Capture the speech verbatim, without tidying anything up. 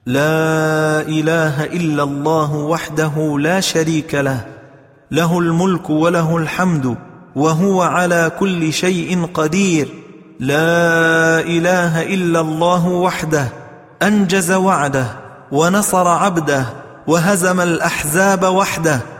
لا إله إلا الله وحده لا شريك له، له الملك وله الحمد وهو على كل شيء قدير. لا إله إلا الله وحده أنجز وعده ونصر عبده وهزم الأحزاب وحده.